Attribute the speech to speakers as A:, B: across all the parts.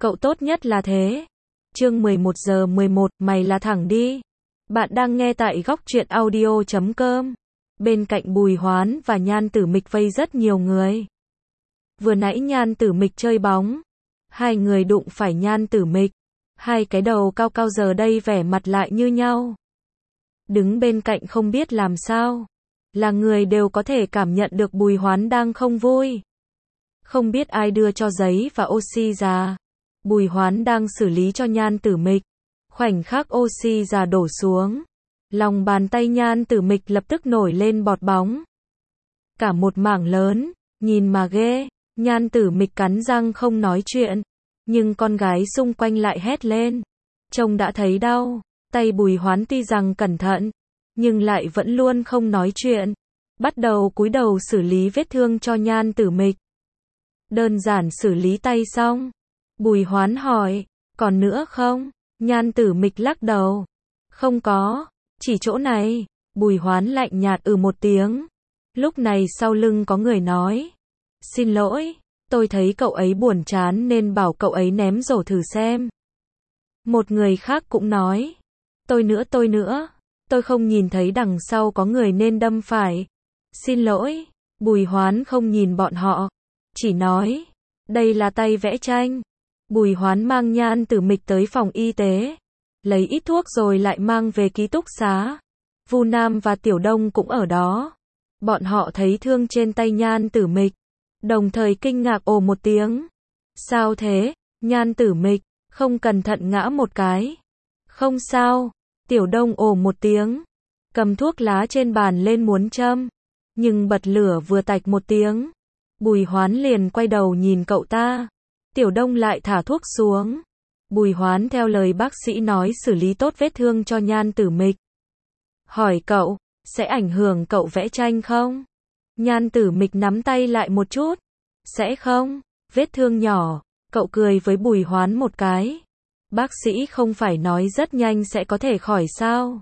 A: cậu tốt nhất là thế. Chương 11:11, mày là thẳng đi. Bạn đang nghe tại góc truyện audio.com. Bên cạnh Bùi Hoán và Nhan Tử Mịch vây rất nhiều người. Vừa nãy Nhan Tử Mịch chơi bóng, hai người đụng phải Nhan Tử Mịch, hai cái đầu cao cao giờ đây vẻ mặt lại như nhau. Đứng bên cạnh không biết làm sao, là người đều có thể cảm nhận được Bùi Hoán đang không vui. Không biết ai đưa cho giấy và oxy ra. Bùi Hoán đang xử lý cho Nhan Tử Mịch. Khoảnh khắc oxy ra đổ xuống, lòng bàn tay Nhan Tử Mịch lập tức nổi lên bọt bóng. Cả một mảng lớn, nhìn mà ghê. Nhan Tử Mịch cắn răng không nói chuyện, nhưng con gái xung quanh lại hét lên. Trông đã thấy đau. Tay Bùi Hoán tuy rằng cẩn thận, nhưng lại vẫn luôn không nói chuyện. Bắt đầu cúi đầu xử lý vết thương cho Nhan Tử Mịch. Đơn giản xử lý tay xong, Bùi Hoán hỏi, còn nữa không? Nhan Tử Mịch lắc đầu. Không có, chỉ chỗ này. Bùi Hoán lạnh nhạt một tiếng. Lúc này sau lưng có người nói, xin lỗi, tôi thấy cậu ấy buồn chán nên bảo cậu ấy ném rổ thử xem. Một người khác cũng nói, tôi nữa, tôi không nhìn thấy đằng sau có người nên đâm phải. Xin lỗi. Bùi Hoán không nhìn bọn họ, chỉ nói, đây là tay vẽ tranh. Bùi Hoán mang Nhan Tử Mịch tới phòng y tế, lấy ít thuốc rồi lại mang về ký túc xá. Vu Nam và Tiểu Đông cũng ở đó. Bọn họ thấy thương trên tay Nhan Tử Mịch, đồng thời kinh ngạc ồ một tiếng. Sao thế? Nhan Tử Mịch không cẩn thận ngã một cái. Không sao. Tiểu Đông ồ một tiếng, cầm thuốc lá trên bàn lên muốn châm, nhưng bật lửa vừa tạch một tiếng, Bùi Hoán liền quay đầu nhìn cậu ta. Tiểu Đông lại thả thuốc xuống. Bùi Hoán theo lời bác sĩ nói xử lý tốt vết thương cho Nhan Tử Mịch. Hỏi cậu, sẽ ảnh hưởng cậu vẽ tranh không? Nhan Tử Mịch nắm tay lại một chút. Sẽ không, vết thương nhỏ. Cậu cười với Bùi Hoán một cái. Bác sĩ không phải nói rất nhanh sẽ có thể khỏi sao?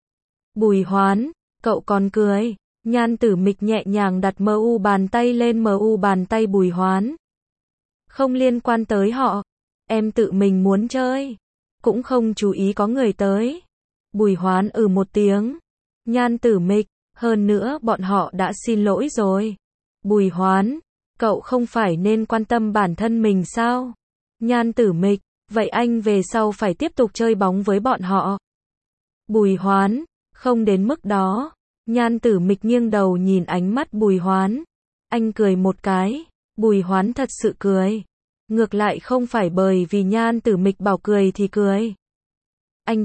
A: Bùi Hoán, cậu còn cười. Nhan Tử Mịch nhẹ nhàng đặt mu bàn tay lên mu bàn tay Bùi Hoán. Không liên quan tới họ. Em tự mình muốn chơi. Cũng không chú ý có người tới. Bùi Hoán một tiếng. Nhan Tử Mịch, hơn nữa bọn họ đã xin lỗi rồi. Bùi Hoán, cậu không phải nên quan tâm bản thân mình sao? Nhan Tử Mịch, vậy anh về sau phải tiếp tục chơi bóng với bọn họ. Bùi Hoán, không đến mức đó. Nhan Tử Mịch nghiêng đầu nhìn ánh mắt Bùi Hoán. Anh cười một cái. Bùi Hoán thật sự cười. Ngược lại không phải bởi vì Nhan Tử Mịch bảo cười thì cười. Anh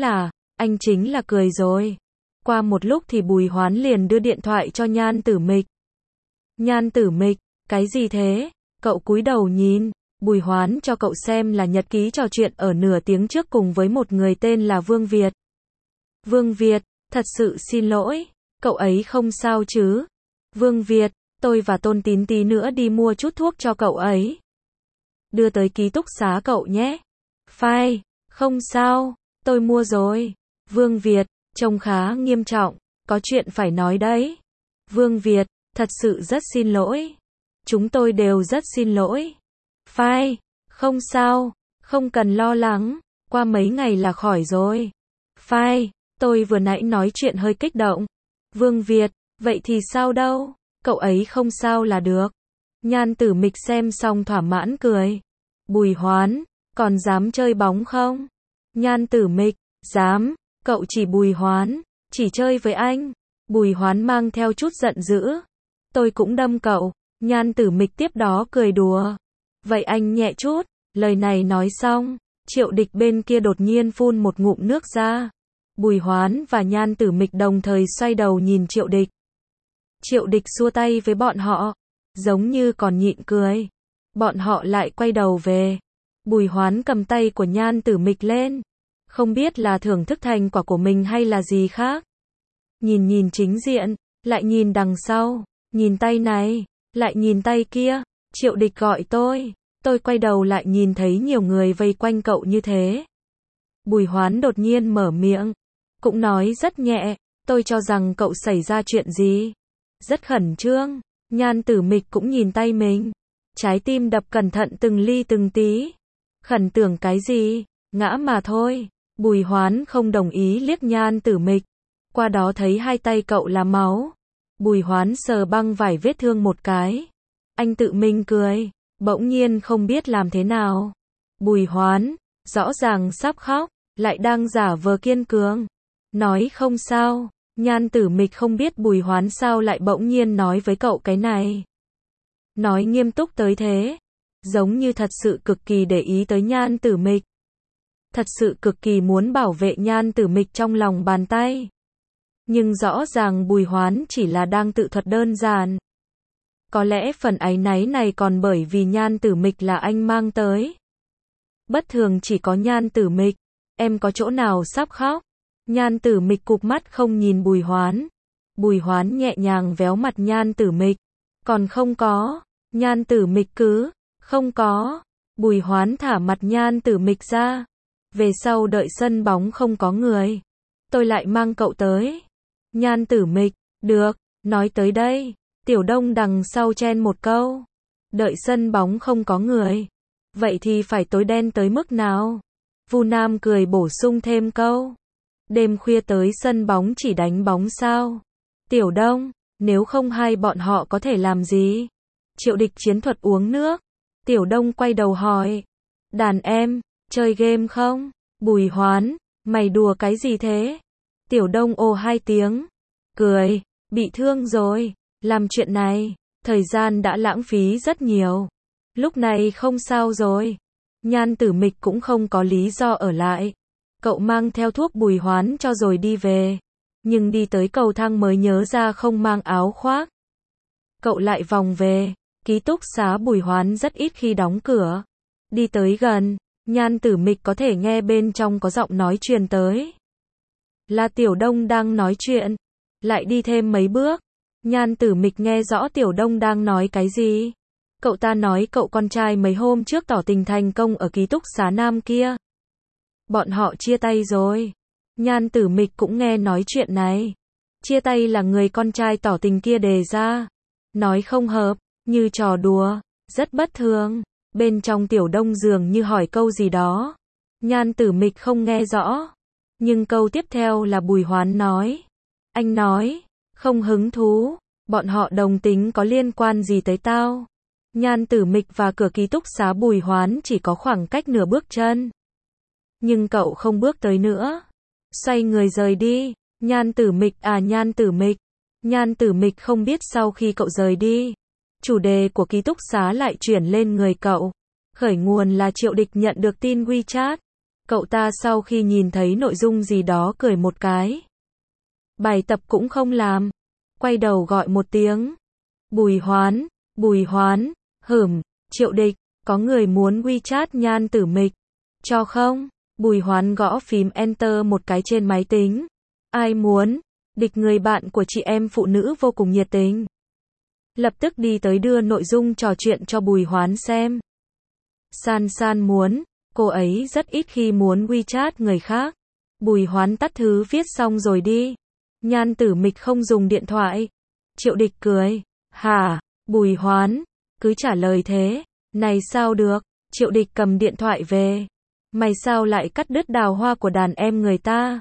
A: chính là cười rồi. Qua một lúc thì Bùi Hoán liền đưa điện thoại cho Nhan Tử Mịch. Nhan Tử Mịch, cái gì thế? Cậu cúi đầu nhìn. Bùi Hoán cho cậu xem là nhật ký trò chuyện ở nửa tiếng trước cùng với một người tên là Vương Việt. Vương Việt, thật sự xin lỗi. Cậu ấy không sao chứ? Vương Việt, tôi và Tôn Tín tí nữa đi mua chút thuốc cho cậu ấy. Đưa tới ký túc xá cậu nhé. Phai, không sao, tôi mua rồi. Vương Việt, trông khá nghiêm trọng, có chuyện phải nói đấy. Vương Việt, thật sự rất xin lỗi. Chúng tôi đều rất xin lỗi. Phai, không sao, không cần lo lắng, qua mấy ngày là khỏi rồi. Phai, tôi vừa nãy nói chuyện hơi kích động. Vương Việt, vậy thì sao đâu, cậu ấy không sao là được. Nhan Tử Mịch xem xong thỏa mãn cười. Bùi Hoán, còn dám chơi bóng không? Nhan Tử Mịch, dám. Cậu chỉ Bùi Hoán, chỉ chơi với anh. Bùi Hoán mang theo chút giận dữ. Tôi cũng đâm cậu. Nhan Tử Mịch tiếp đó cười đùa. Vậy anh nhẹ chút. Lời này nói xong, Triệu Địch bên kia đột nhiên phun một ngụm nước ra. Bùi Hoán và Nhan Tử Mịch đồng thời xoay đầu nhìn Triệu Địch. Triệu Địch xua tay với bọn họ, giống như còn nhịn cười. Bọn họ lại quay đầu về. Bùi Hoán cầm tay của Nhan Tử Mịch lên. Không biết là thưởng thức thành quả của mình hay là gì khác. Nhìn chính diện, lại nhìn đằng sau, nhìn tay này, lại nhìn tay kia. Triệu Địch gọi tôi quay đầu lại nhìn thấy nhiều người vây quanh cậu như thế. Bùi Hoán đột nhiên mở miệng, cũng nói rất nhẹ, tôi cho rằng cậu xảy ra chuyện gì. Rất khẩn trương. Nhan Tử Mịch cũng nhìn tay mình, trái tim đập cẩn thận từng ly từng tí. Khẩn tưởng cái gì, ngã mà thôi. Bùi Hoán không đồng ý liếc Nhan Tử Mịch. Qua đó thấy hai tay cậu là máu. Bùi Hoán sờ băng vải vết thương một cái. Anh tự mình cười, bỗng nhiên không biết làm thế nào. Bùi Hoán, rõ ràng sắp khóc, lại đang giả vờ kiên cường. Nói không sao, Nhan Tử Mịch không biết Bùi Hoán sao lại bỗng nhiên nói với cậu cái này. Nói nghiêm túc tới thế, giống như thật sự cực kỳ để ý tới Nhan Tử Mịch. Thật sự cực kỳ muốn bảo vệ Nhan Tử Mịch trong lòng bàn tay. Nhưng rõ ràng Bùi Hoán chỉ là đang tự thuật đơn giản. Có lẽ phần áy náy này còn bởi vì Nhan Tử Mịch là anh mang tới. Bất thường chỉ có Nhan Tử Mịch, em có chỗ nào sắp khóc? Nhan Tử Mịch cụp mắt không nhìn Bùi Hoán. Bùi Hoán nhẹ nhàng véo mặt Nhan Tử Mịch. Còn không có. Nhan Tử Mịch cứ, không có. Bùi Hoán thả mặt Nhan Tử Mịch ra. Về sau đợi sân bóng không có người, tôi lại mang cậu tới. Nhan Tử Mịch, được, nói tới đây. Tiểu Đông đằng sau chen một câu. Đợi sân bóng không có người. Vậy thì phải tối đen tới mức nào? Vu Nam cười bổ sung thêm câu. Đêm khuya tới sân bóng chỉ đánh bóng sao? Tiểu Đông, nếu không hai bọn họ có thể làm gì? Triệu Địch chiến thuật uống nước. Tiểu Đông quay đầu hỏi. Đàn em, chơi game không? Bùi Hoán, mày đùa cái gì thế? Tiểu Đông ồ hai tiếng. Cười, bị thương rồi. Làm chuyện này, thời gian đã lãng phí rất nhiều. Lúc này không sao rồi. Nhan Tử Mịch cũng không có lý do ở lại. Cậu mang theo thuốc Bùi Hoán cho rồi đi về. Nhưng đi tới cầu thang mới nhớ ra không mang áo khoác. Cậu lại vòng về. Ký túc xá Bùi Hoán rất ít khi đóng cửa. Đi tới gần, Nhan Tử Mịch có thể nghe bên trong có giọng nói truyền tới. Là Tiểu Đông đang nói chuyện. Lại đi thêm mấy bước. Nhan Tử Mịch nghe rõ Tiểu Đông đang nói cái gì. Cậu ta nói cậu con trai mấy hôm trước tỏ tình thành công ở ký túc xá nam kia. Bọn họ chia tay rồi. Nhan Tử Mịch cũng nghe nói chuyện này. Chia tay là người con trai tỏ tình kia đề ra. Nói không hợp, như trò đùa, rất bất thường. Bên trong Tiểu Đông dường như hỏi câu gì đó. Nhan Tử Mịch không nghe rõ. Nhưng câu tiếp theo là Bùi Hoán nói. Anh nói, không hứng thú, bọn họ đồng tính có liên quan gì tới tao? Nhan Tử Mịch và cửa ký túc xá Bùi Hoán chỉ có khoảng cách nửa bước chân. Nhưng cậu không bước tới nữa. Xoay người rời đi. Nhan Tử Mịch à Nhan Tử Mịch. Nhan Tử Mịch không biết sau khi cậu rời đi, chủ đề của ký túc xá lại chuyển lên người cậu. Khởi nguồn là Triệu Địch nhận được tin WeChat. Cậu ta sau khi nhìn thấy nội dung gì đó cười một cái. Bài tập cũng không làm. Quay đầu gọi một tiếng. Bùi Hoán, Bùi Hoán, Triệu Địch, có người muốn WeChat Nhan Tử Mịch. Cho không? Bùi Hoán gõ phím Enter một cái trên máy tính. Ai muốn? Địch người bạn của chị em phụ nữ vô cùng nhiệt tình. Lập tức đi tới đưa nội dung trò chuyện cho Bùi Hoán xem. San San muốn, cô ấy rất ít khi muốn WeChat người khác. Bùi Hoán tắt thứ viết xong rồi đi. Nhan Tử Mịch không dùng điện thoại. Triệu Địch cười. Hả? Bùi Hoán, cứ trả lời thế. Này sao được? Triệu Địch cầm điện thoại về. Mày sao lại cắt đứt đào hoa của đàn em người ta?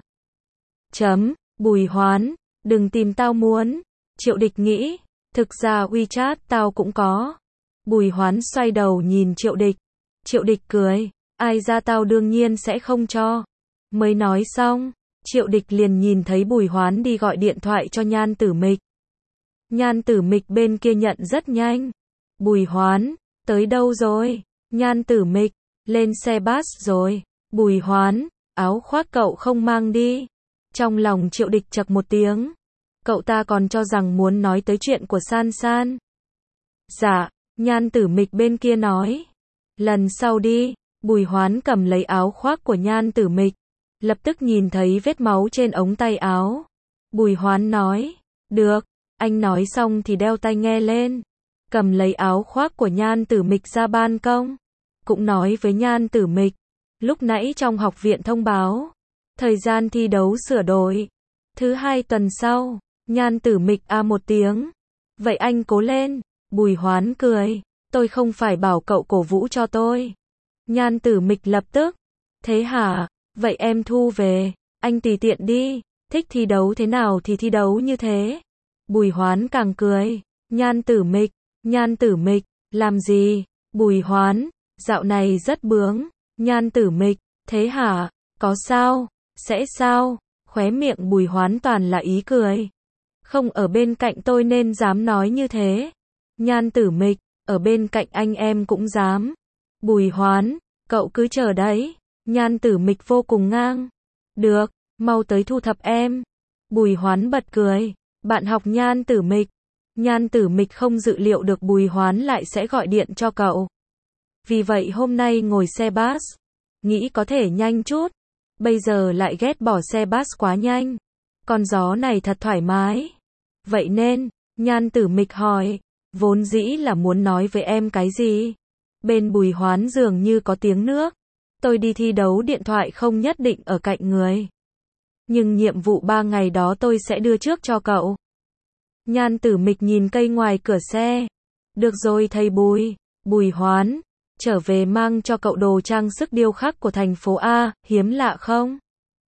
A: Bùi Hoán, đừng tìm tao muốn. Triệu Địch nghĩ, thực ra WeChat tao cũng có. Bùi Hoán xoay đầu nhìn Triệu Địch. Triệu Địch cười, ai ra tao đương nhiên sẽ không cho. Mới nói xong, Triệu Địch liền nhìn thấy Bùi Hoán đi gọi điện thoại cho Nhan Tử Mịch. Nhan Tử Mịch bên kia nhận rất nhanh. Bùi Hoán, tới đâu rồi? Nhan Tử Mịch, lên xe bus rồi. Bùi Hoán, áo khoác cậu không mang đi. Trong lòng Triệu Địch chậc một tiếng. Cậu ta còn cho rằng muốn nói tới chuyện của San San. Dạ, Nhan Tử Mịch bên kia nói. Lần sau đi. Bùi Hoán cầm lấy áo khoác của Nhan Tử Mịch. Lập tức nhìn thấy vết máu trên ống tay áo. Bùi Hoán nói. Được, anh nói xong thì đeo tai nghe lên. Cầm lấy áo khoác của Nhan Tử Mịch ra ban công. Cũng nói với Nhan Tử Mịch. Lúc nãy trong học viện thông báo. Thời gian thi đấu sửa đổi. Thứ 2 tuần sau. Nhan Tử Mịch a một tiếng. Vậy anh cố lên. Bùi Hoán cười. Tôi không phải bảo cậu cổ vũ cho tôi. Nhan Tử Mịch lập tức. Thế hả? Vậy em thu về. Anh tùy tiện đi. Thích thi đấu thế nào thì thi đấu như thế. Bùi Hoán càng cười. Nhan Tử Mịch, làm gì? Bùi Hoán, dạo này rất bướng. Nhan Tử Mịch, thế hả? Có sao? Sẽ sao? Khóe miệng Bùi Hoán toàn là ý cười. Không ở bên cạnh tôi nên dám nói như thế. Nhan Tử Mịch, ở bên cạnh anh em cũng dám. Bùi Hoán, cậu cứ chờ đấy. Nhan Tử Mịch vô cùng ngang. Được, mau tới thu thập em. Bùi Hoán bật cười. Bạn học Nhan Tử Mịch. Nhan Tử Mịch không dự liệu được Bùi Hoán lại sẽ gọi điện cho cậu. Vì vậy hôm nay ngồi xe bus, nghĩ có thể nhanh chút. Bây giờ lại ghét bỏ xe bus quá nhanh. Con gió này thật thoải mái. Vậy nên, Nhan Tử Mịch hỏi, vốn dĩ là muốn nói với em cái gì? Bên Bùi Hoán dường như có tiếng nước. Tôi đi thi đấu điện thoại không nhất định ở cạnh người. Nhưng nhiệm vụ 3 ngày đó tôi sẽ đưa trước cho cậu. Nhan Tử Mịch nhìn cây ngoài cửa xe. Được rồi thầy Bùi. Bùi Hoán, trở về mang cho cậu đồ trang sức điêu khắc của thành phố A, hiếm lạ không?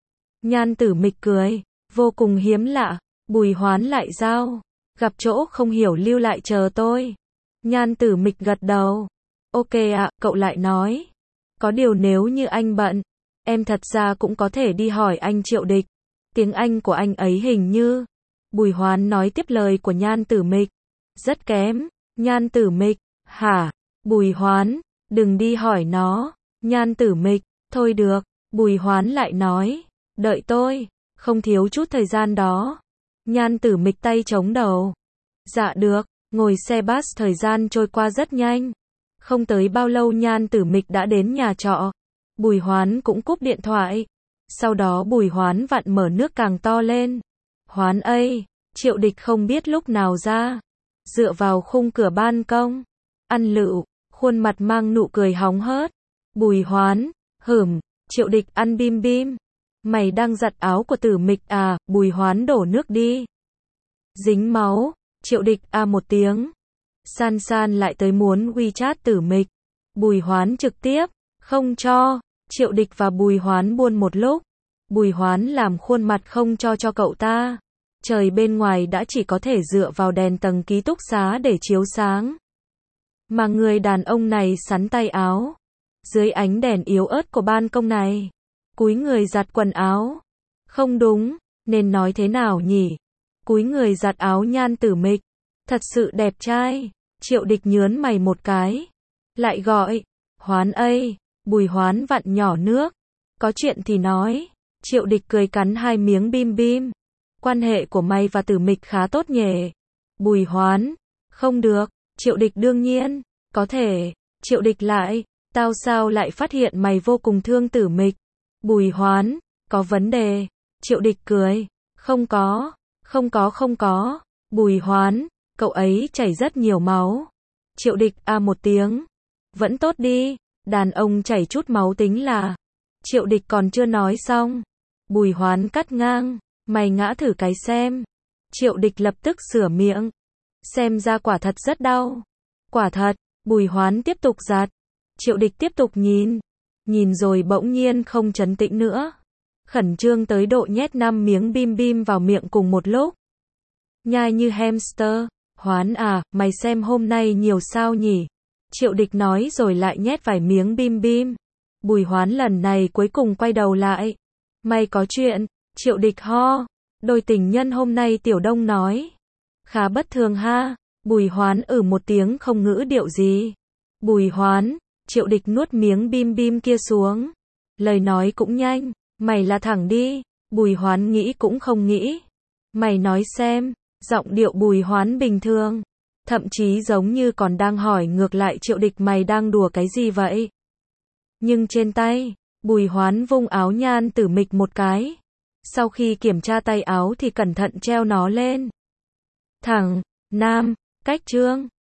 A: Nhan Tử Mịch cười, vô cùng hiếm lạ. Bùi Hoán lại giao, gặp chỗ không hiểu lưu lại chờ tôi. Nhan Tử Mịch gật đầu. Ok ạ, cậu lại nói. Có điều nếu như anh bận, em thật ra cũng có thể đi hỏi anh Triệu Địch. Tiếng Anh của anh ấy hình như... Bùi Hoán nói tiếp lời của Nhan Tử Mịch. Rất kém. Nhan Tử Mịch, hả? Bùi Hoán, đừng đi hỏi nó. Nhan Tử Mịch, thôi được. Bùi Hoán lại nói, đợi tôi, không thiếu chút thời gian đó. Nhan Tử Mịch tay chống đầu. Dạ được, ngồi xe bus thời gian trôi qua rất nhanh. Không tới bao lâu Nhan Tử Mịch đã đến nhà trọ. Bùi Hoán cũng cúp điện thoại. Sau đó Bùi Hoán vặn mở nước càng to lên. Hoán ơi, Triệu Địch không biết lúc nào ra. Dựa vào khung cửa ban công. Ăn lựu, khuôn mặt mang nụ cười hóng hớt. Bùi Hoán, Triệu Địch ăn bim bim. Mày đang giặt áo của Tử Mịch à? Bùi Hoán đổ nước đi. Dính máu. Triệu Địch a một tiếng. San San lại tới muốn WeChat Tử Mịch. Bùi Hoán trực tiếp, không cho. Triệu Địch và Bùi Hoán buôn một lúc. Bùi Hoán làm khuôn mặt không cho cậu ta. Trời bên ngoài đã chỉ có thể dựa vào đèn tầng ký túc xá để chiếu sáng. Mà người đàn ông này sắn tay áo. Dưới ánh đèn yếu ớt của ban công này. Cúi người giặt quần áo. Không đúng, nên nói thế nào nhỉ? Cúi người giặt áo Nhan Tử Mịch. Thật sự đẹp trai. Triệu Địch nhớn mày một cái. Lại gọi. Hoán ơi. Bùi Hoán vặn nhỏ nước. Có chuyện thì nói. Triệu Địch cười cắn 2 miếng bim bim. Quan hệ của mày và Tử Mịch khá tốt nhỉ? Bùi Hoán. Không được. Triệu Địch đương nhiên. Có thể. Triệu Địch lại. Tao sao lại phát hiện mày vô cùng thương Tử Mịch? Bùi Hoán. Có vấn đề. Triệu Địch cười. Không có. Không có. Bùi Hoán. Cậu ấy chảy rất nhiều máu. Triệu Địch a một tiếng. Vẫn tốt đi. Đàn ông chảy chút máu tính là. Triệu Địch còn chưa nói xong. Bùi Hoán cắt ngang. Mày ngã thử cái xem. Triệu Địch lập tức sửa miệng. Xem ra quả thật rất đau. Quả thật. Bùi Hoán tiếp tục giặt. Triệu Địch tiếp tục nhìn. Nhìn rồi bỗng nhiên không trấn tĩnh nữa. Khẩn trương tới độ nhét 5 miếng bim bim vào miệng cùng một lúc. Nhai như hamster. Hoán à, mày xem hôm nay nhiều sao nhỉ? Triệu Địch nói rồi lại nhét vài miếng bim bim. Bùi Hoán lần này cuối cùng quay đầu lại. Mày có chuyện. Triệu Địch ho. Đôi tình nhân hôm nay Tiểu Đông nói. Khá bất thường ha. Bùi Hoán một tiếng không ngữ điệu gì. Bùi Hoán. Triệu Địch nuốt miếng bim bim kia xuống. Lời nói cũng nhanh. Mày là thẳng đi. Bùi Hoán nghĩ cũng không nghĩ. Mày nói xem. Giọng điệu Bùi Hoán bình thường. Thậm chí giống như còn đang hỏi ngược lại Triệu Địch mày đang đùa cái gì vậy? Nhưng trên tay, Bùi Hoán vung áo Nhan Tử Mịch một cái. Sau khi kiểm tra tay áo thì cẩn thận treo nó lên. Thẳng, nam, cách trương.